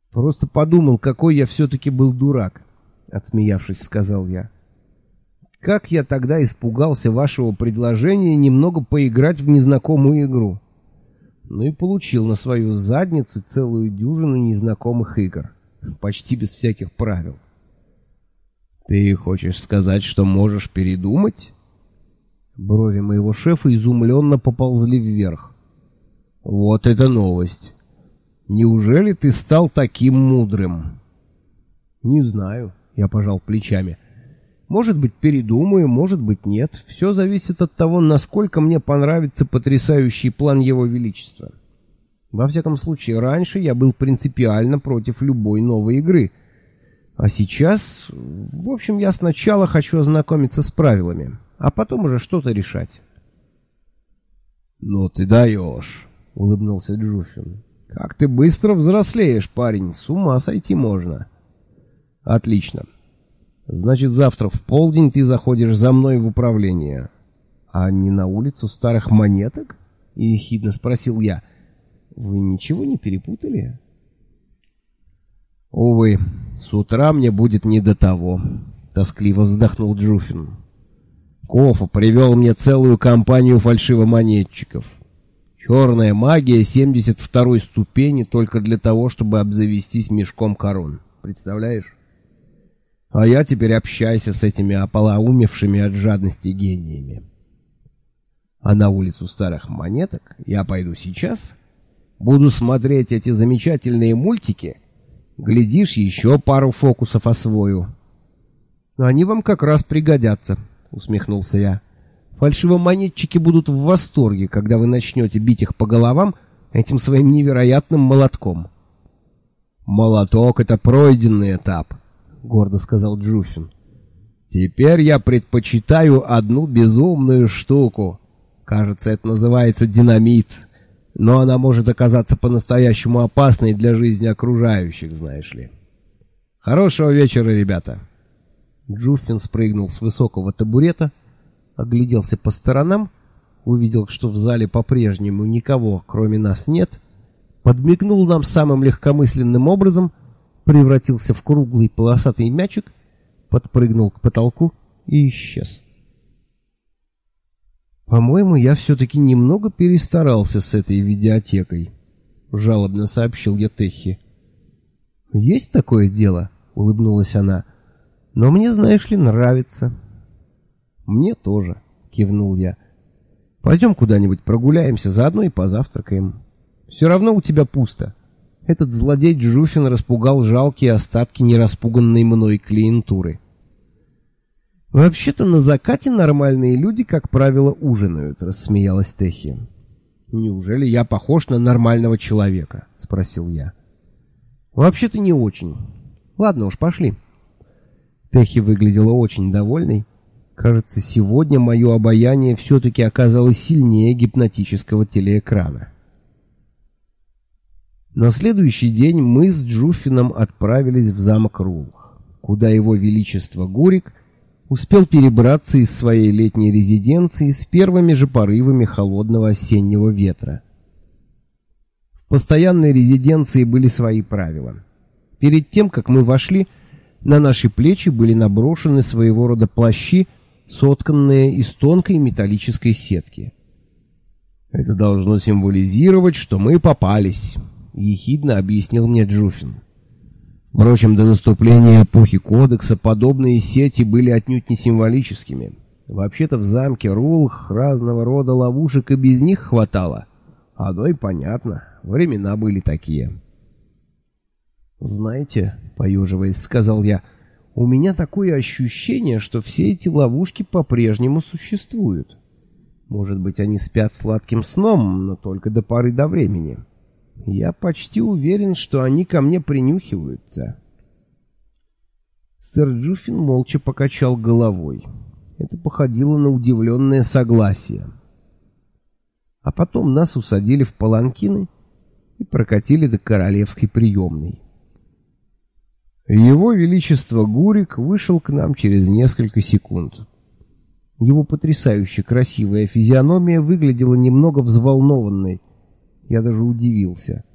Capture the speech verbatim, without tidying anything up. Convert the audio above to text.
Просто подумал, какой я все-таки был дурак, отсмеявшись, сказал я. Как я тогда испугался вашего предложения немного поиграть в незнакомую игру. Ну и получил на свою задницу целую дюжину незнакомых игр, почти без всяких правил. Ты хочешь сказать, что можешь передумать? Брови моего шефа изумленно поползли вверх. Вот это новость. Неужели ты стал таким мудрым? Не знаю, я пожал плечами. Может быть, передумаю, может быть, нет. Все зависит от того, насколько мне понравится потрясающий план Его Величества. Во всяком случае, раньше я был принципиально против любой новой игры. А сейчас, в общем, я сначала хочу ознакомиться с правилами, а потом уже что-то решать. «Ну ты даешь», — улыбнулся Джуффин. «Как ты быстро взрослеешь, парень, с ума сойти можно». «Отлично. Значит, завтра в полдень ты заходишь за мной в управление». «А не на улицу старых монеток?» — ехидно спросил я. «Вы ничего не перепутали?» «Увы, с утра мне будет не до того», — тоскливо вздохнул Джуффин. «Кофа привел мне целую компанию фальшивомонетчиков. Черная магия семьдесят второй ступени только для того, чтобы обзавестись мешком корон. Представляешь? А я теперь общаюсь с этими ополоумевшими от жадности гениями. А на улицу старых монеток я пойду сейчас, буду смотреть эти замечательные мультики, глядишь, еще пару фокусов освою». «Они вам как раз пригодятся», — усмехнулся я. «Фальшивомонетчики будут в восторге, когда вы начнете бить их по головам этим своим невероятным молотком». «Молоток — это пройденный этап», — гордо сказал Джуффин. «Теперь я предпочитаю одну безумную штуку. Кажется, это называется динамит. Но она может оказаться по-настоящему опасной для жизни окружающих, знаешь ли. Хорошего вечера, ребята». Джуффин спрыгнул с высокого табурета, огляделся по сторонам, увидел, что в зале по-прежнему никого, кроме нас, нет, подмигнул нам самым легкомысленным образом, превратился в круглый полосатый мячик, подпрыгнул к потолку и исчез. «По-моему, я все-таки немного перестарался с этой видеотекой», — жалобно сообщил я Техи. «Есть такое дело?» — улыбнулась она. «Но мне, знаешь ли, нравится». «Мне тоже», — кивнул я. «Пойдем куда-нибудь прогуляемся, заодно и позавтракаем. Все равно у тебя пусто. Этот злодей Джуффин распугал жалкие остатки нераспуганной мной клиентуры». «Вообще-то на закате нормальные люди, как правило, ужинают», — рассмеялась Техи. «Неужели я похож на нормального человека?» — спросил я. «Вообще-то не очень. Ладно уж, пошли». Техи выглядела очень довольной. Кажется, сегодня мое обаяние все-таки оказалось сильнее гипнотического телеэкрана. На следующий день мы с Джуффином отправились в замок Рулх, куда его величество Гурик успел перебраться из своей летней резиденции с первыми же порывами холодного осеннего ветра. В постоянной резиденции были свои правила. Перед тем, как мы вошли, на наши плечи были наброшены своего рода плащи, сотканные из тонкой металлической сетки. «Это должно символизировать, что мы попались», — ехидно объяснил мне Джуффин. Впрочем, до наступления эпохи Кодекса подобные сети были отнюдь не символическими. Вообще-то в замке Рулх разного рода ловушек и без них хватало. Оно и понятно, времена были такие. «Знаете, — поеживаясь, сказал я, — у меня такое ощущение, что все эти ловушки по-прежнему существуют. Может быть, они спят сладким сном, но только до поры до времени. Я почти уверен, что они ко мне принюхиваются». Сэр Джуффин молча покачал головой. Это походило на удивленное согласие. А потом нас усадили в паланкины и прокатили до королевской приемной. Его Величество Гурик вышел к нам через несколько секунд. Его потрясающе красивая физиономия выглядела немного взволнованной. Я даже удивился.